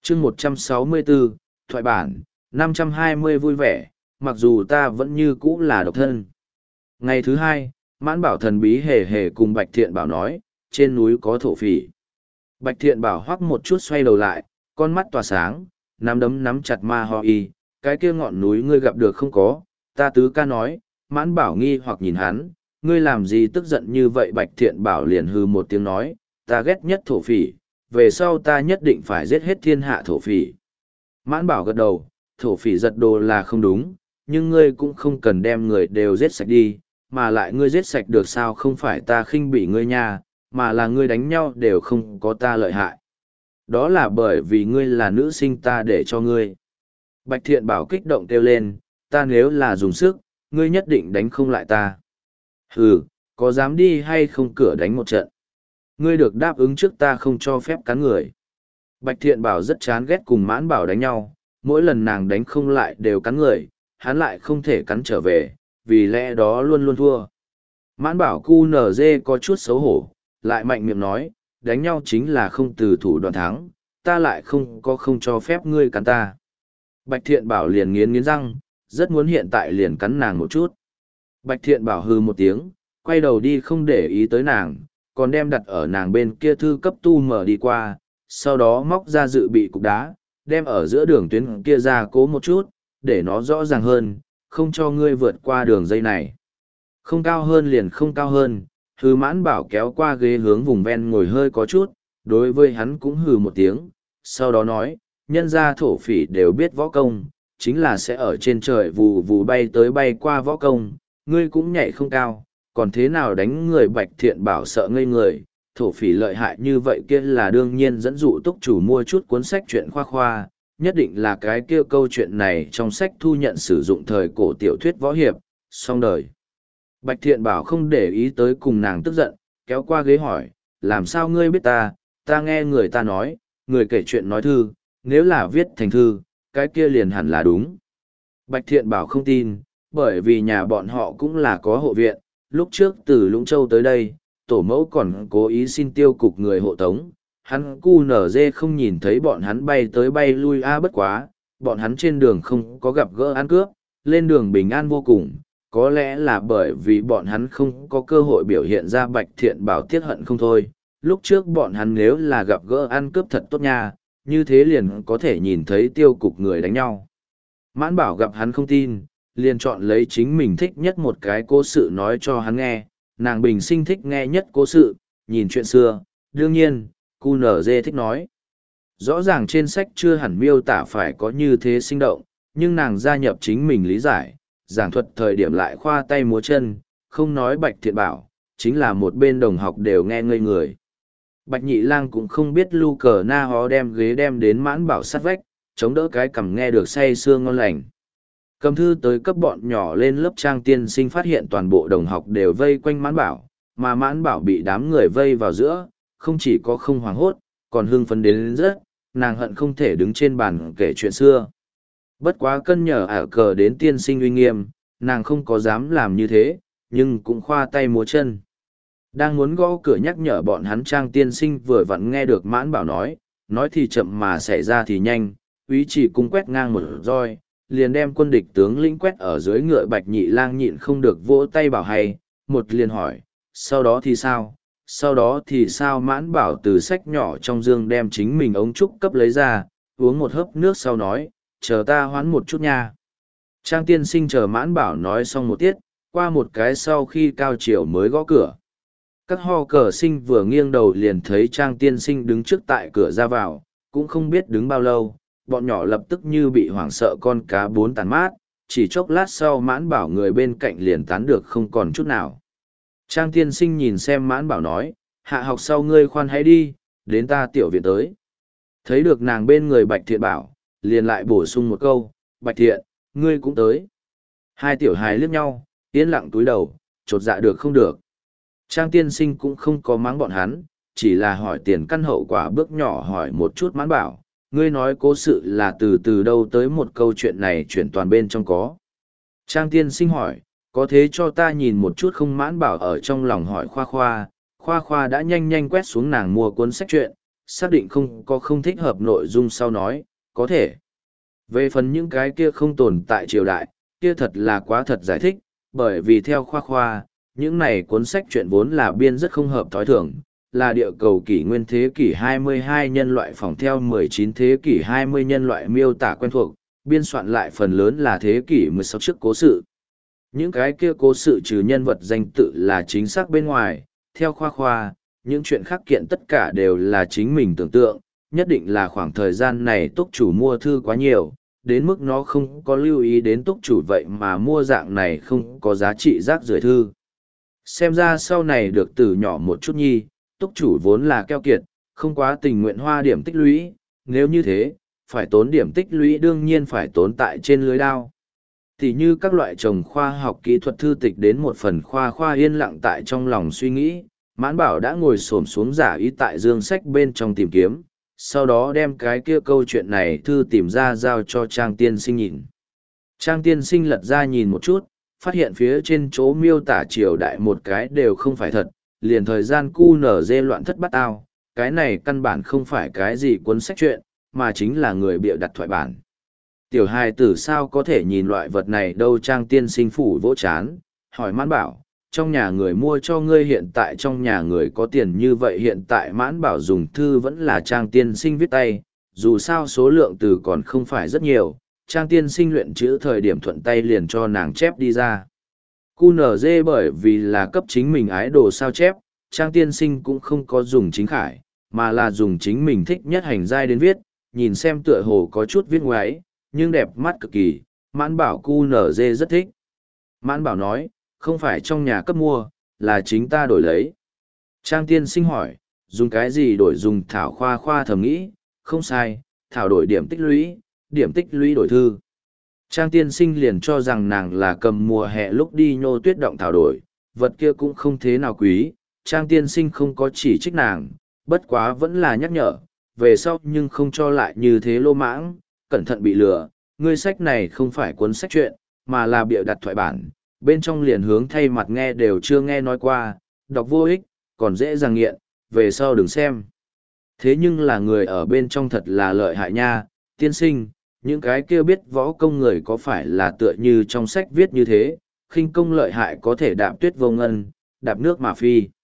chương 164, thoại bản, 520 vui vẻ, mặc dù ta vẫn như cũ là độc thân. Ngày thứ hai, Mãn Bảo thần bí hề hề cùng Bạch Thiện Bảo nói, trên núi có thổ phỉ. Bạch Thiện Bảo hoắc một chút xoay đầu lại, con mắt tỏa sáng, nắm đấm nắm chặt ma ho y, cái kia ngọn núi ngươi gặp được không có, ta tứ ca nói. Mãn Bảo nghi hoặc nhìn hắn, ngươi làm gì tức giận như vậy? Bạch Thiện Bảo liền hừ một tiếng nói, ta ghét nhất thổ phỉ, về sau ta nhất định phải giết hết thiên hạ thổ phỉ. Mãn Bảo gật đầu, thổ phỉ giật đồ là không đúng, nhưng ngươi cũng không cần đem người đều giết sạch đi, mà lại ngươi giết sạch được sao? Không phải ta khinh bỉ ngươi nha, mà là ngươi đánh nhau đều không có ta lợi hại. Đó là bởi vì ngươi là nữ sinh ta để cho ngươi. Bạch Thiện Bảo kích động kêu lên, ta nếu là dùng sức, ngươi nhất định đánh không lại ta. Hừ, có dám đi hay không cửa đánh một trận? Ngươi được đáp ứng trước ta không cho phép cắn người. Bạch Thiện Bảo rất chán ghét cùng Mãn Bảo đánh nhau, mỗi lần nàng đánh không lại đều cắn người, hắn lại không thể cắn trở về, vì lẽ đó luôn luôn thua. Mãn Bảo cu nở dê có chút xấu hổ, lại mạnh miệng nói, đánh nhau chính là không từ thủ đoạn thắng, ta lại không cho phép ngươi cắn ta. Bạch Thiện Bảo liền nghiến nghiến răng, rất muốn hiện tại liền cắn nàng một chút. Bạch Thiện Bảo hừ một tiếng, quay đầu đi không để ý tới nàng, còn đem đặt ở nàng bên kia thư cấp tu mở đi qua, sau đó móc ra dự bị cục đá, đem ở giữa đường tuyến kia ra cố một chút, để nó rõ ràng hơn, không cho ngươi vượt qua đường dây này. Không cao hơn liền không cao hơn, hừ. Mãn Bảo kéo qua ghế hướng vùng ven ngồi hơi có chút, đối với hắn cũng hừ một tiếng, sau đó nói, nhân gia thổ phỉ đều biết võ công, chính là sẽ ở trên trời vù vù bay tới bay qua võ công, ngươi cũng nhảy không cao, còn thế nào đánh người? Bạch Thiện Bảo sợ ngây người, thổ phỉ lợi hại như vậy kia là đương nhiên dẫn dụ túc chủ mua chút cuốn sách chuyện khoa khoa, nhất định là cái kia câu chuyện này trong sách thu nhận sử dụng thời cổ tiểu thuyết võ hiệp, xong đời. Bạch Thiện Bảo không để ý tới cùng nàng tức giận, kéo qua ghế hỏi, làm sao ngươi biết ta nghe người ta nói, người kể chuyện nói thư, nếu là viết thành thư, cái kia liền hẳn là đúng. Bạch Thiện Bảo không tin, bởi vì nhà bọn họ cũng là có hộ viện, lúc trước từ Lũng Châu tới đây, tổ mẫu còn cố ý xin tiêu cục người hộ tống, hắn cu nở dê không nhìn thấy bọn hắn bay tới bay lui. Bất quá, bọn hắn trên đường không có gặp gỡ ăn cướp, lên đường bình an vô cùng, có lẽ là bởi vì bọn hắn không có cơ hội biểu hiện ra. Bạch Thiện Bảo tiếc hận không thôi, lúc trước bọn hắn nếu là gặp gỡ ăn cướp thật tốt nha, như thế liền có thể nhìn thấy tiêu cục người đánh nhau. Mãn Bảo gặp hắn không tin, liền chọn lấy chính mình thích nhất một cái cố sự nói cho hắn nghe, nàng bình sinh thích nghe nhất cố sự, nhìn chuyện xưa, đương nhiên, QNZ thích nói. Rõ ràng trên sách chưa hẳn miêu tả phải có như thế sinh động, nhưng nàng gia nhập chính mình lý giải, giảng thuật thời điểm lại khoa tay múa chân, không nói Bạch Thiện Bảo, chính là một bên đồng học đều nghe ngây người. Bạch Nhị Lang cũng không biết lu cờ na hó đem ghế đem đến Mãn Bảo sát vách, chống đỡ cái cằm nghe được say sưa ngon lành. Cầm thư tới cấp bọn nhỏ lên lớp Trang Tiên Sinh phát hiện toàn bộ đồng học đều vây quanh Mãn Bảo, mà Mãn Bảo bị đám người vây vào giữa, không chỉ có không hoảng hốt, còn hưng phấn đến rất, nàng hận không thể đứng trên bàn kể chuyện xưa. Bất quá cân nhờ ả cờ đến Tiên Sinh uy nghiêm, nàng không có dám làm như thế, nhưng cũng khoa tay múa chân. Đang muốn gõ cửa nhắc nhở bọn hắn, Trang Tiên Sinh vừa vặn nghe được Mãn Bảo nói thì chậm mà xảy ra thì nhanh, úy chỉ cung quét ngang một roi, liền đem quân địch tướng lĩnh quét ở dưới ngựa. Bạch Nhị Lang nhịn không được vỗ tay bảo hay, một liền hỏi, sau đó thì sao? Sau đó thì sao? Mãn Bảo từ sách nhỏ trong dương đem chính mình ống trúc cấp lấy ra, uống một hớp nước sau nói, chờ ta hoán một chút nha. Trang Tiên Sinh chờ Mãn Bảo nói xong một tiết, qua một cái sau khi cao chiều mới gõ cửa. Các ho cờ sinh vừa nghiêng đầu liền thấy Trang Tiên Sinh đứng trước tại cửa ra vào, cũng không biết đứng bao lâu, bọn nhỏ lập tức như bị hoảng sợ con cá bốn tàn mát, chỉ chốc lát sau Mãn Bảo người bên cạnh liền tán được không còn chút nào. Trang Tiên Sinh nhìn xem Mãn Bảo nói, hạ học sau ngươi khoan hãy đi, đến ta tiểu viện tới. Thấy được nàng bên người Bạch Thiện Bảo, liền lại bổ sung một câu, Bạch Thiện, ngươi cũng tới. Hai tiểu hài liếc nhau, yên lặng túi đầu, chột dạ được không được. Trang Tiên Sinh cũng không có mắng bọn hắn, chỉ là hỏi tiền căn hậu quả, bước nhỏ hỏi một chút Mãn Bảo, ngươi nói cố sự là từ đâu tới một câu chuyện này chuyển toàn bên trong có. Trang Tiên Sinh hỏi, có thế cho ta nhìn một chút không? Mãn Bảo ở trong lòng hỏi Khoa Khoa đã nhanh nhanh quét xuống nàng mua cuốn sách truyện, xác định không có không thích hợp nội dung sau nói, có thể. Về phần những cái kia không tồn tại triều đại, kia thật là quá thật giải thích, bởi vì theo khoa khoa, những này cuốn sách truyện vốn là biên rất không hợp thói thường, là địa cầu kỷ nguyên thế kỷ 22 nhân loại phỏng theo 19 thế kỷ 20 nhân loại miêu tả quen thuộc, biên soạn lại phần lớn là thế kỷ 16 trước cố sự. Những cái kia cố sự trừ nhân vật danh tự là chính xác bên ngoài, theo khoa khoa, những chuyện khác kiện tất cả đều là chính mình tưởng tượng, nhất định là khoảng thời gian này túc chủ mua thư quá nhiều, đến mức nó không có lưu ý đến túc chủ vậy mà mua dạng này không có giá trị rác rưởi thư. Xem ra sau này được từ nhỏ một chút nhi, túc chủ vốn là keo kiệt, không quá tình nguyện hoa điểm tích lũy, nếu như thế, phải tốn điểm tích lũy đương nhiên phải tốn tại trên lưới đao. Thì như các loại trồng khoa học kỹ thuật thư tịch đến một phần khoa khoa yên lặng tại trong lòng suy nghĩ, Mãn Bảo đã ngồi xổm xuống giả ý tại dương sách bên trong tìm kiếm, sau đó đem cái kia câu chuyện này thư tìm ra giao cho Trang Tiên Sinh nhìn. Trang Tiên Sinh lật ra nhìn một chút, phát hiện phía trên chỗ miêu tả triều đại một cái đều không phải thật, liền thời gian cu nở dê loạn thất bát ao, cái này căn bản không phải cái gì cuốn sách truyện, mà chính là người bịa đặt thoại bản. Tiểu hài tử sao có thể nhìn loại vật này đâu? Trang Tiên Sinh phủ vỗ chán, hỏi Mãn Bảo, trong nhà người mua cho ngươi hiện tại trong nhà người có tiền như vậy hiện tại Mãn Bảo dùng thư vẫn là Trang Tiên Sinh viết tay, dù sao số lượng từ còn không phải rất nhiều, Trang Tiên Sinh luyện chữ thời điểm thuận tay liền cho nàng chép đi ra. QNZ bởi vì là cấp chính mình ái đồ sao chép, Trang Tiên Sinh cũng không có dùng chính khải, mà là dùng chính mình thích nhất hành giai đến viết, nhìn xem tựa hồ có chút viết ngoáy, nhưng đẹp mắt cực kỳ, Mãn Bảo QNZ rất thích. Mãn Bảo nói, không phải trong nhà cấp mua, là chính ta đổi lấy. Trang Tiên Sinh hỏi, dùng cái gì đổi? Dùng thảo khoa khoa thầm nghĩ, không sai, thảo đổi điểm tích lũy đổi thư. Trang Tiên Sinh liền cho rằng nàng là cầm mùa hè lúc đi nhô tuyết động thảo đổi, vật kia cũng không thế nào quý, Trang Tiên Sinh không có chỉ trích nàng, bất quá vẫn là nhắc nhở, về sau nhưng không cho lại như thế lô mãng, cẩn thận bị lừa, ngươi sách này không phải cuốn sách truyện, mà là bịa đặt thoại bản, bên trong liền hướng thay mặt nghe đều chưa nghe nói qua, đọc vô ích, còn dễ dàng nghiện, về sau đừng xem. Thế nhưng là người ở bên trong thật là lợi hại nha, Tiên Sinh, những cái kia biết võ công người có phải là tựa như trong sách viết như thế, khinh công lợi hại có thể đạp tuyết vô ngân, đạp nước mà phi.